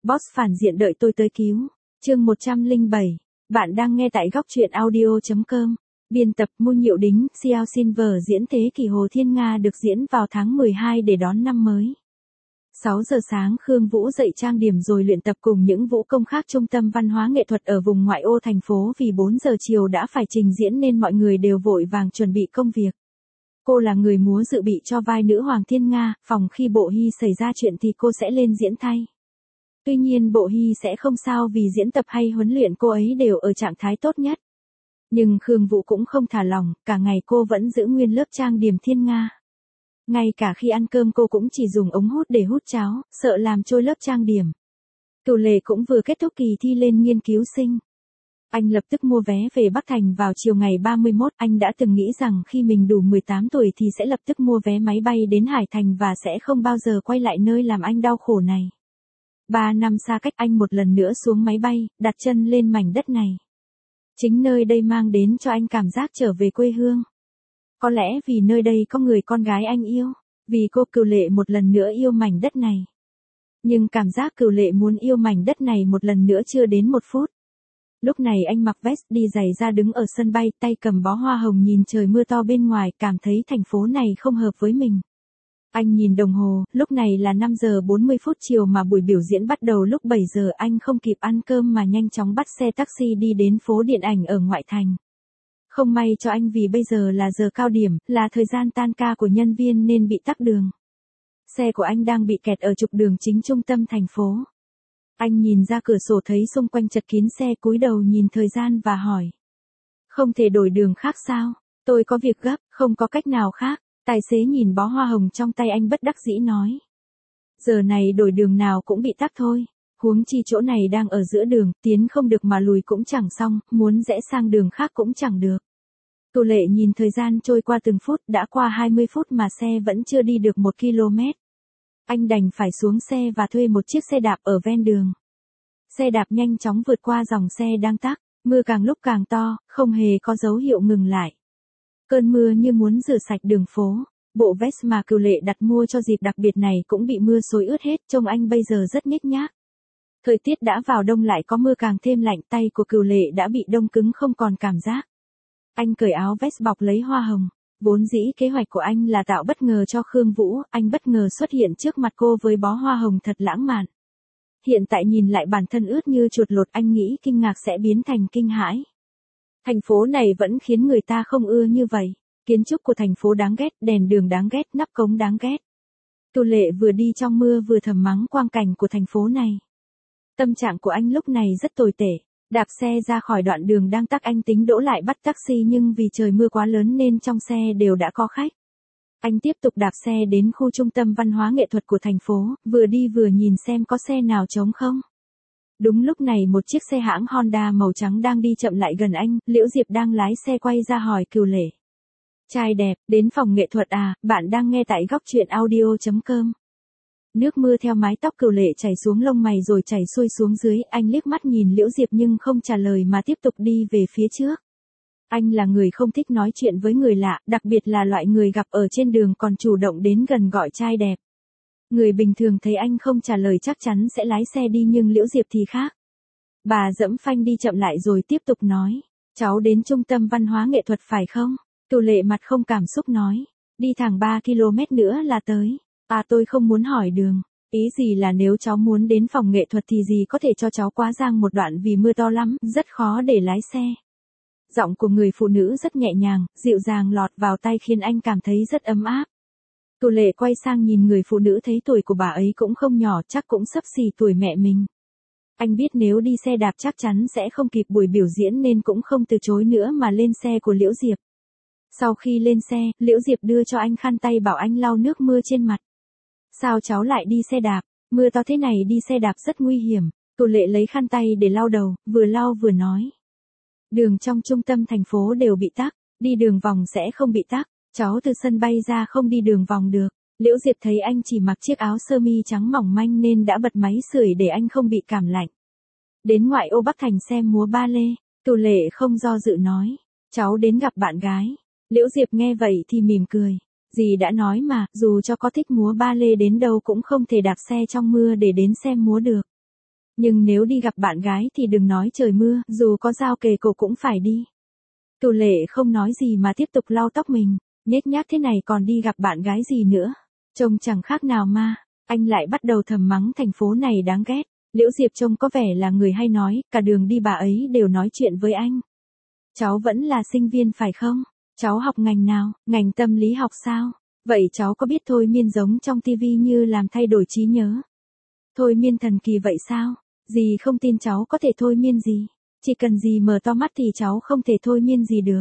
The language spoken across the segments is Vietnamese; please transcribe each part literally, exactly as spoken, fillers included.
Boss phản diện đợi tôi tới cứu. Chương một trăm lẻ bảy. Bạn đang nghe tại góc truyện audio chấm com. Biên tập Mu Nhiệu Đính, Xiao Silver diễn Thế kỷ Hồ Thiên Nga được diễn vào tháng mười hai để đón năm mới. sáu giờ sáng Khương Vũ dậy trang điểm rồi luyện tập cùng những vũ công khác trung tâm văn hóa nghệ thuật ở vùng ngoại ô thành phố vì bốn giờ chiều đã phải trình diễn nên mọi người đều vội vàng chuẩn bị công việc. Cô là người múa dự bị cho vai nữ hoàng Thiên Nga, phòng khi Bộ Hy xảy ra chuyện thì cô sẽ lên diễn thay. Tuy nhiên Bộ Hy sẽ không sao vì diễn tập hay huấn luyện cô ấy đều ở trạng thái tốt nhất. Nhưng Khương Vũ cũng không thả lỏng, cả ngày cô vẫn giữ nguyên lớp trang điểm Thiên Nga. Ngay cả khi ăn cơm cô cũng chỉ dùng ống hút để hút cháo, sợ làm trôi lớp trang điểm. Cửu Lệ cũng vừa kết thúc kỳ thi lên nghiên cứu sinh. Anh lập tức mua vé về Bắc Thành vào chiều ngày ba mươi mốt, anh đã từng nghĩ rằng khi mình đủ mười tám tuổi thì sẽ lập tức mua vé máy bay đến Hải Thành và sẽ không bao giờ quay lại nơi làm anh đau khổ này. Ba năm xa cách anh một lần nữa xuống máy bay, đặt chân lên mảnh đất này. Chính nơi đây mang đến cho anh cảm giác trở về quê hương. Có lẽ vì nơi đây có người con gái anh yêu, vì cô Cửu Lệ một lần nữa yêu mảnh đất này. Nhưng cảm giác Cửu Lệ muốn yêu mảnh đất này một lần nữa chưa đến một phút. Lúc này anh mặc vest đi giày ra đứng ở sân bay, tay cầm bó hoa hồng nhìn trời mưa to bên ngoài, cảm thấy thành phố này không hợp với mình. Anh nhìn đồng hồ, lúc này là năm giờ bốn mươi phút chiều mà buổi biểu diễn bắt đầu lúc bảy giờ, anh không kịp ăn cơm mà nhanh chóng bắt xe taxi đi đến phố điện ảnh ở ngoại thành. Không may cho anh vì bây giờ là giờ cao điểm, là thời gian tan ca của nhân viên nên bị tắc đường. Xe của anh đang bị kẹt ở trục đường chính trung tâm thành phố. Anh nhìn ra cửa sổ thấy xung quanh chật kín xe, cúi đầu nhìn thời gian và hỏi. Không thể đổi đường khác sao? Tôi có việc gấp, không có cách nào khác. Tài xế nhìn bó hoa hồng trong tay anh bất đắc dĩ nói. Giờ này đổi đường nào cũng bị tắc thôi. Huống chi chỗ này đang ở giữa đường, tiến không được mà lùi cũng chẳng xong, muốn rẽ sang đường khác cũng chẳng được. Cửu Lệ nhìn thời gian trôi qua từng phút, đã qua hai mươi phút mà xe vẫn chưa đi được một ki lô mét. Anh đành phải xuống xe và thuê một chiếc xe đạp ở ven đường. Xe đạp nhanh chóng vượt qua dòng xe đang tắc, mưa càng lúc càng to, không hề có dấu hiệu ngừng lại. Cơn mưa như muốn rửa sạch đường phố, bộ vest mà Cửu Lệ đặt mua cho dịp đặc biệt này cũng bị mưa xối ướt hết, trông anh bây giờ rất nhếch nhác. Thời tiết đã vào đông lại có mưa càng thêm lạnh, tay của Cửu Lệ đã bị đông cứng không còn cảm giác. Anh cởi áo vest bọc lấy hoa hồng. Vốn dĩ kế hoạch của anh là tạo bất ngờ cho Khương Vũ, anh bất ngờ xuất hiện trước mặt cô với bó hoa hồng thật lãng mạn. Hiện tại nhìn lại bản thân ướt như chuột lột, anh nghĩ kinh ngạc sẽ biến thành kinh hãi. Thành phố này vẫn khiến người ta không ưa như vậy. Kiến trúc của thành phố đáng ghét, đèn đường đáng ghét, nắp cống đáng ghét. Cửu Lệ vừa đi trong mưa vừa thầm mắng quang cảnh của thành phố này. Tâm trạng của anh lúc này rất tồi tệ. Đạp xe ra khỏi đoạn đường đang tắc, anh tính đỗ lại bắt taxi nhưng vì trời mưa quá lớn nên trong xe đều đã có khách. Anh tiếp tục đạp xe đến khu trung tâm văn hóa nghệ thuật của thành phố, vừa đi vừa nhìn xem có xe nào trống không. Đúng lúc này một chiếc xe hãng Honda màu trắng đang đi chậm lại gần anh, Liễu Diệp đang lái xe quay ra hỏi Cửu Lệ. Trai đẹp, đến phòng nghệ thuật à, bạn đang nghe tại góc truyện audio chấm com. Nước mưa theo mái tóc Cửu Lệ chảy xuống lông mày rồi chảy xuôi xuống dưới, anh liếc mắt nhìn Liễu Diệp nhưng không trả lời mà tiếp tục đi về phía trước. Anh là người không thích nói chuyện với người lạ, đặc biệt là loại người gặp ở trên đường còn chủ động đến gần gọi trai đẹp. Người bình thường thấy anh không trả lời chắc chắn sẽ lái xe đi nhưng Liễu Diệp thì khác. Bà dẫm phanh đi chậm lại rồi tiếp tục nói, cháu đến trung tâm văn hóa nghệ thuật phải không? Cửu Lệ mặt không cảm xúc nói, đi thẳng ba ki lô mét nữa là tới. À tôi không muốn hỏi đường, ý gì là nếu cháu muốn đến phòng nghệ thuật thì gì có thể cho cháu quá giang một đoạn vì mưa to lắm, rất khó để lái xe. Giọng của người phụ nữ rất nhẹ nhàng, dịu dàng lọt vào tai khiến anh cảm thấy rất ấm áp. Cửu Lệ quay sang nhìn người phụ nữ thấy tuổi của bà ấy cũng không nhỏ, chắc cũng xấp xì tuổi mẹ mình. Anh biết nếu đi xe đạp chắc chắn sẽ không kịp buổi biểu diễn nên cũng không từ chối nữa mà lên xe của Liễu Diệp. Sau khi lên xe, Liễu Diệp đưa cho anh khăn tay bảo anh lau nước mưa trên mặt. Sao cháu lại đi xe đạp, mưa to thế này đi xe đạp rất nguy hiểm. Cửu Lệ lấy khăn tay để lau đầu, vừa lau vừa nói. Đường trong trung tâm thành phố đều bị tắc, đi đường vòng sẽ không bị tắc, cháu từ sân bay ra không đi đường vòng được. Liễu Diệp thấy anh chỉ mặc chiếc áo sơ mi trắng mỏng manh nên đã bật máy sưởi để anh không bị cảm lạnh. Đến ngoại ô Bắc Thành xem múa ba lê, Cửu Lệ không do dự nói, cháu đến gặp bạn gái. Liễu Diệp nghe vậy thì mỉm cười. Dì đã nói mà, dù cho có thích múa ba lê đến đâu cũng không thể đạp xe trong mưa để đến xem múa được. Nhưng nếu đi gặp bạn gái thì đừng nói trời mưa, dù có dao kề cổ cũng phải đi. Cửu Lệ không nói gì mà tiếp tục lau tóc mình, nhếch nhác thế này còn đi gặp bạn gái gì nữa. Trông chẳng khác nào ma, anh lại bắt đầu thầm mắng thành phố này đáng ghét. Liễu Diệp trông có vẻ là người hay nói, cả đường đi bà ấy đều nói chuyện với anh. Cháu vẫn là sinh viên phải không? Cháu học ngành nào, ngành tâm lý học sao? Vậy cháu có biết thôi miên giống trong tivi như làm thay đổi trí nhớ? Thôi miên thần kỳ vậy sao? Dì không tin cháu có thể thôi miên gì. Chỉ cần dì mở to mắt thì cháu không thể thôi miên gì được.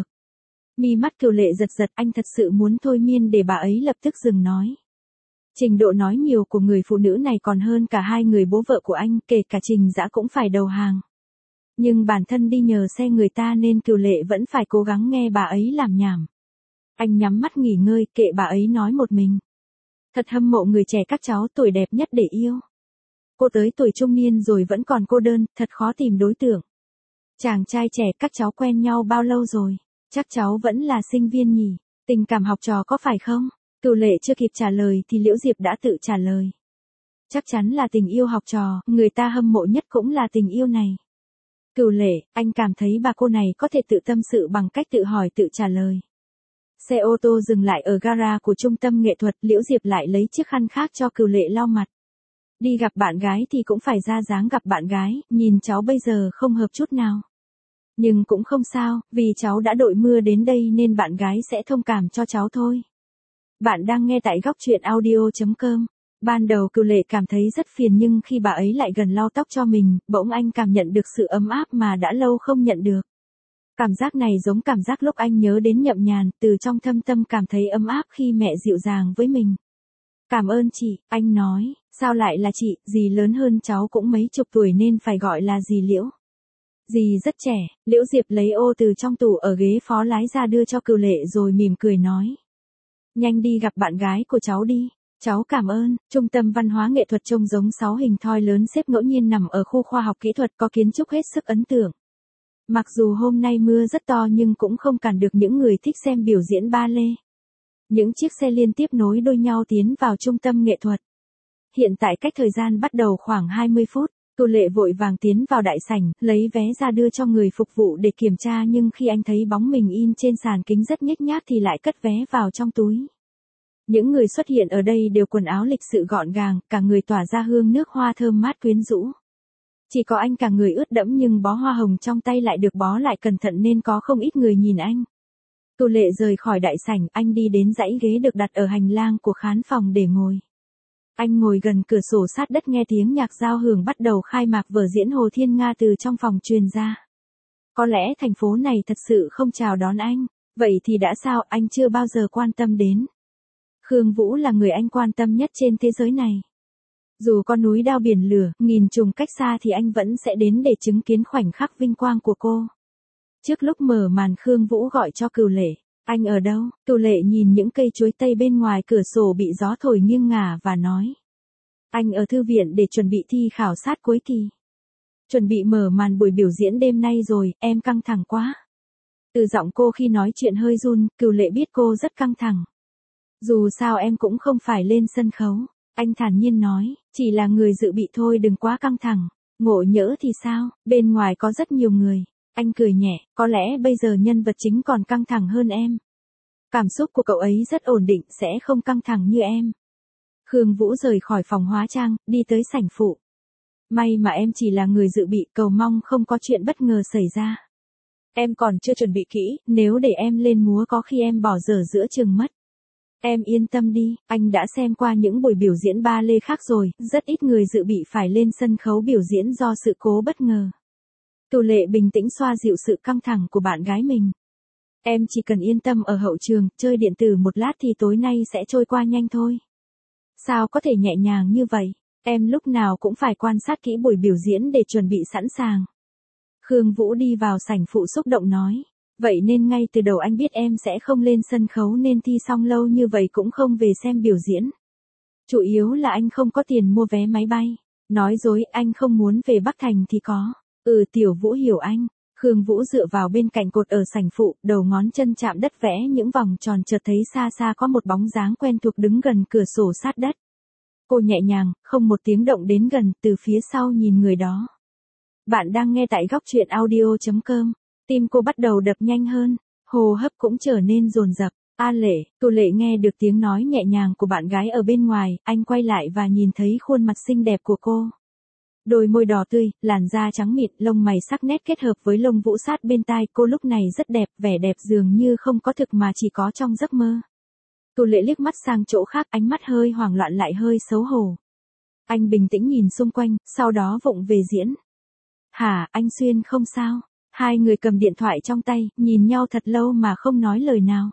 Mi mắt Cửu Lệ giật giật, anh thật sự muốn thôi miên để bà ấy lập tức dừng nói. Trình độ nói nhiều của người phụ nữ này còn hơn cả hai người bố vợ của anh, kể cả Trình Dã cũng phải đầu hàng. Nhưng bản thân đi nhờ xe người ta nên Cửu Lệ vẫn phải cố gắng nghe bà ấy làm nhảm. Anh nhắm mắt nghỉ ngơi, kệ bà ấy nói một mình. Thật hâm mộ người trẻ các cháu tuổi đẹp nhất để yêu. Cô tới tuổi trung niên rồi vẫn còn cô đơn, thật khó tìm đối tượng. Chàng trai trẻ các cháu quen nhau bao lâu rồi? Chắc cháu vẫn là sinh viên nhỉ? Tình cảm học trò có phải không? Cửu Lệ chưa kịp trả lời thì Liễu Diệp đã tự trả lời. Chắc chắn là tình yêu học trò, người ta hâm mộ nhất cũng là tình yêu này. Cửu Lệ, anh cảm thấy bà cô này có thể tự tâm sự bằng cách tự hỏi tự trả lời. Xe ô tô dừng lại ở gara của trung tâm nghệ thuật, Liễu Diệp lại lấy chiếc khăn khác cho Cửu Lệ lau mặt. Đi gặp bạn gái thì cũng phải ra dáng gặp bạn gái, nhìn cháu bây giờ không hợp chút nào. Nhưng cũng không sao, vì cháu đã đội mưa đến đây nên bạn gái sẽ thông cảm cho cháu thôi. Bạn đang nghe tại góc truyện audio chấm com. Ban đầu Cửu Lệ cảm thấy rất phiền nhưng khi bà ấy lại gần lau tóc cho mình, bỗng anh cảm nhận được sự ấm áp mà đã lâu không nhận được. Cảm giác này giống cảm giác lúc anh nhớ đến Nhậm Nhàn, từ trong thâm tâm cảm thấy ấm áp khi mẹ dịu dàng với mình. Cảm ơn chị, anh nói, sao lại là chị, dì lớn hơn cháu cũng mấy chục tuổi nên phải gọi là dì Liễu. Dì rất trẻ, Liễu Diệp lấy ô từ trong tủ ở ghế phó lái ra đưa cho Cửu Lệ rồi mỉm cười nói. Nhanh đi gặp bạn gái của cháu đi. Cháu cảm ơn. Trung tâm văn hóa nghệ thuật trông giống sáu hình thoi lớn xếp ngẫu nhiên nằm ở khu khoa học kỹ thuật có kiến trúc hết sức ấn tượng. Mặc dù hôm nay mưa rất to nhưng cũng không cản được những người thích xem biểu diễn ba lê. Những chiếc xe liên tiếp nối đuôi nhau tiến vào trung tâm nghệ thuật. Hiện tại cách thời gian bắt đầu khoảng hai mươi phút, Cửu Lệ vội vàng tiến vào đại sảnh, lấy vé ra đưa cho người phục vụ để kiểm tra nhưng khi anh thấy bóng mình in trên sàn kính rất nhếch nhác thì lại cất vé vào trong túi. Những người xuất hiện ở đây đều quần áo lịch sự gọn gàng, cả người tỏa ra hương nước hoa thơm mát quyến rũ. Chỉ có anh cả người ướt đẫm nhưng bó hoa hồng trong tay lại được bó lại cẩn thận nên có không ít người nhìn anh. Cửu Lệ rời khỏi đại sảnh, anh đi đến dãy ghế được đặt ở hành lang của khán phòng để ngồi. Anh ngồi gần cửa sổ sát đất nghe tiếng nhạc giao hưởng bắt đầu khai mạc vở diễn Hồ Thiên Nga từ trong phòng truyền ra. Có lẽ thành phố này thật sự không chào đón anh, vậy thì đã sao, anh chưa bao giờ quan tâm đến. Khương Vũ là người anh quan tâm nhất trên thế giới này. Dù có núi đao biển lửa, nghìn trùng cách xa thì anh vẫn sẽ đến để chứng kiến khoảnh khắc vinh quang của cô. Trước lúc mở màn Khương Vũ gọi cho Cửu Lệ. Anh ở đâu? Cửu Lệ nhìn những cây chuối tây bên ngoài cửa sổ bị gió thổi nghiêng ngả và nói. Anh ở thư viện để chuẩn bị thi khảo sát cuối kỳ. Chuẩn bị mở màn buổi biểu diễn đêm nay rồi, em căng thẳng quá. Từ giọng cô khi nói chuyện hơi run, Cửu Lệ biết cô rất căng thẳng. Dù sao em cũng không phải lên sân khấu. Anh thản nhiên nói, chỉ là người dự bị thôi đừng quá căng thẳng. Ngộ nhỡ thì sao, bên ngoài có rất nhiều người. Anh cười nhẹ, có lẽ bây giờ nhân vật chính còn căng thẳng hơn em. Cảm xúc của cậu ấy rất ổn định, sẽ không căng thẳng như em. Khương Vũ rời khỏi phòng hóa trang, đi tới sảnh phụ. May mà em chỉ là người dự bị, cầu mong không có chuyện bất ngờ xảy ra. Em còn chưa chuẩn bị kỹ, nếu để em lên múa có khi em bỏ dở giữa chừng mất. Em yên tâm đi, anh đã xem qua những buổi biểu diễn ba lê khác rồi, rất ít người dự bị phải lên sân khấu biểu diễn do sự cố bất ngờ. Cửu Lệ bình tĩnh xoa dịu sự căng thẳng của bạn gái mình. Em chỉ cần yên tâm ở hậu trường, chơi điện tử một lát thì tối nay sẽ trôi qua nhanh thôi. Sao có thể nhẹ nhàng như vậy? Em lúc nào cũng phải quan sát kỹ buổi biểu diễn để chuẩn bị sẵn sàng. Khương Vũ đi vào sảnh phụ xúc động nói. Vậy nên ngay từ đầu anh biết em sẽ không lên sân khấu nên thi xong lâu như vậy cũng không về xem biểu diễn. Chủ yếu là anh không có tiền mua vé máy bay. Nói dối anh không muốn về Bắc Thành thì có. Ừ, Tiểu Vũ hiểu anh. Khương Vũ dựa vào bên cạnh cột ở sảnh phụ, đầu ngón chân chạm đất vẽ những vòng tròn, chợt thấy xa xa có một bóng dáng quen thuộc đứng gần cửa sổ sát đất. Cô nhẹ nhàng, không một tiếng động đến gần, từ phía sau nhìn người đó. Bạn đang nghe tại góc truyện audio.com. Tim cô bắt đầu đập nhanh hơn, hô hấp cũng trở nên dồn dập. A Lệ, Tô Lệ nghe được tiếng nói nhẹ nhàng của bạn gái ở bên ngoài, anh quay lại và nhìn thấy khuôn mặt xinh đẹp của cô. Đôi môi đỏ tươi, làn da trắng mịn, lông mày sắc nét kết hợp với lông vũ sát bên tai, cô lúc này rất đẹp, vẻ đẹp dường như không có thực mà chỉ có trong giấc mơ. Tô Lệ liếc mắt sang chỗ khác, ánh mắt hơi hoảng loạn lại hơi xấu hổ. Anh bình tĩnh nhìn xung quanh, sau đó vụng về diễn. Hả, anh Xuyên không sao? Hai người cầm điện thoại trong tay, nhìn nhau thật lâu mà không nói lời nào.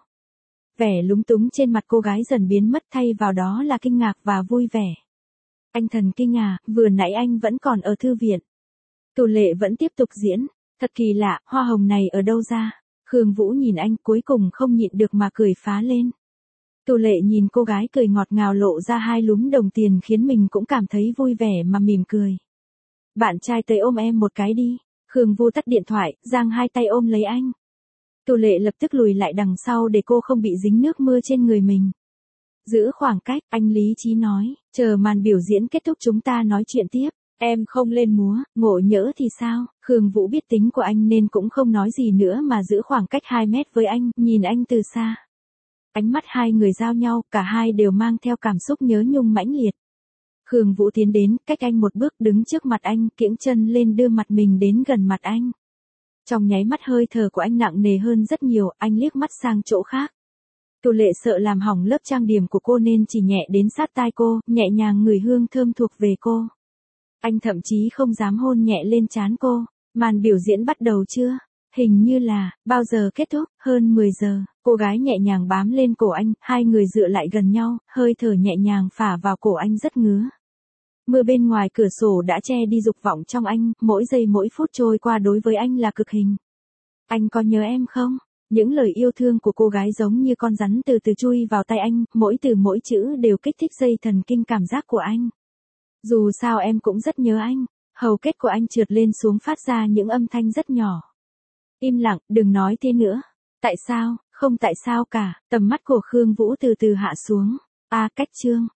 Vẻ lúng túng trên mặt cô gái dần biến mất, thay vào đó là kinh ngạc và vui vẻ. Anh thần kinh à, vừa nãy anh vẫn còn ở thư viện. Tô Lệ vẫn tiếp tục diễn. Thật kỳ lạ, hoa hồng này ở đâu ra? Khương Vũ nhìn anh cuối cùng không nhịn được mà cười phá lên. Tô Lệ nhìn cô gái cười ngọt ngào lộ ra hai lúm đồng tiền khiến mình cũng cảm thấy vui vẻ mà mỉm cười. Bạn trai tới ôm em một cái đi. Khương Vũ tắt điện thoại, giang hai tay ôm lấy anh. Tô Lệ lập tức lùi lại đằng sau để cô không bị dính nước mưa trên người mình. Giữ khoảng cách, anh lý trí nói, chờ màn biểu diễn kết thúc chúng ta nói chuyện tiếp. Em không lên múa, ngộ nhỡ thì sao? Khương Vũ biết tính của anh nên cũng không nói gì nữa mà giữ khoảng cách hai mét với anh, nhìn anh từ xa. Ánh mắt hai người giao nhau, cả hai đều mang theo cảm xúc nhớ nhung mãnh liệt. Khương Vũ tiến đến, cách anh một bước đứng trước mặt anh, kiễng chân lên đưa mặt mình đến gần mặt anh. Trong nháy mắt hơi thở của anh nặng nề hơn rất nhiều, anh liếc mắt sang chỗ khác. Tô Lệ sợ làm hỏng lớp trang điểm của cô nên chỉ nhẹ đến sát tai cô, nhẹ nhàng ngửi hương thơm thuộc về cô. Anh thậm chí không dám hôn nhẹ lên trán cô. Màn biểu diễn bắt đầu chưa? Hình như là, bao giờ kết thúc? Hơn mười giờ, cô gái nhẹ nhàng bám lên cổ anh, hai người dựa lại gần nhau, hơi thở nhẹ nhàng phả vào cổ anh rất ngứa. Mưa bên ngoài cửa sổ đã che đi dục vọng trong anh, mỗi giây mỗi phút trôi qua đối với anh là cực hình. Anh có nhớ em không? Những lời yêu thương của cô gái giống như con rắn từ từ chui vào tay anh, mỗi từ mỗi chữ đều kích thích dây thần kinh cảm giác của anh. Dù sao em cũng rất nhớ anh. Hầu kết của anh trượt lên xuống phát ra những âm thanh rất nhỏ. Im lặng, đừng nói thế nữa. Tại sao? Không tại sao cả. Tầm mắt của Khương Vũ từ từ hạ xuống. A cách chương.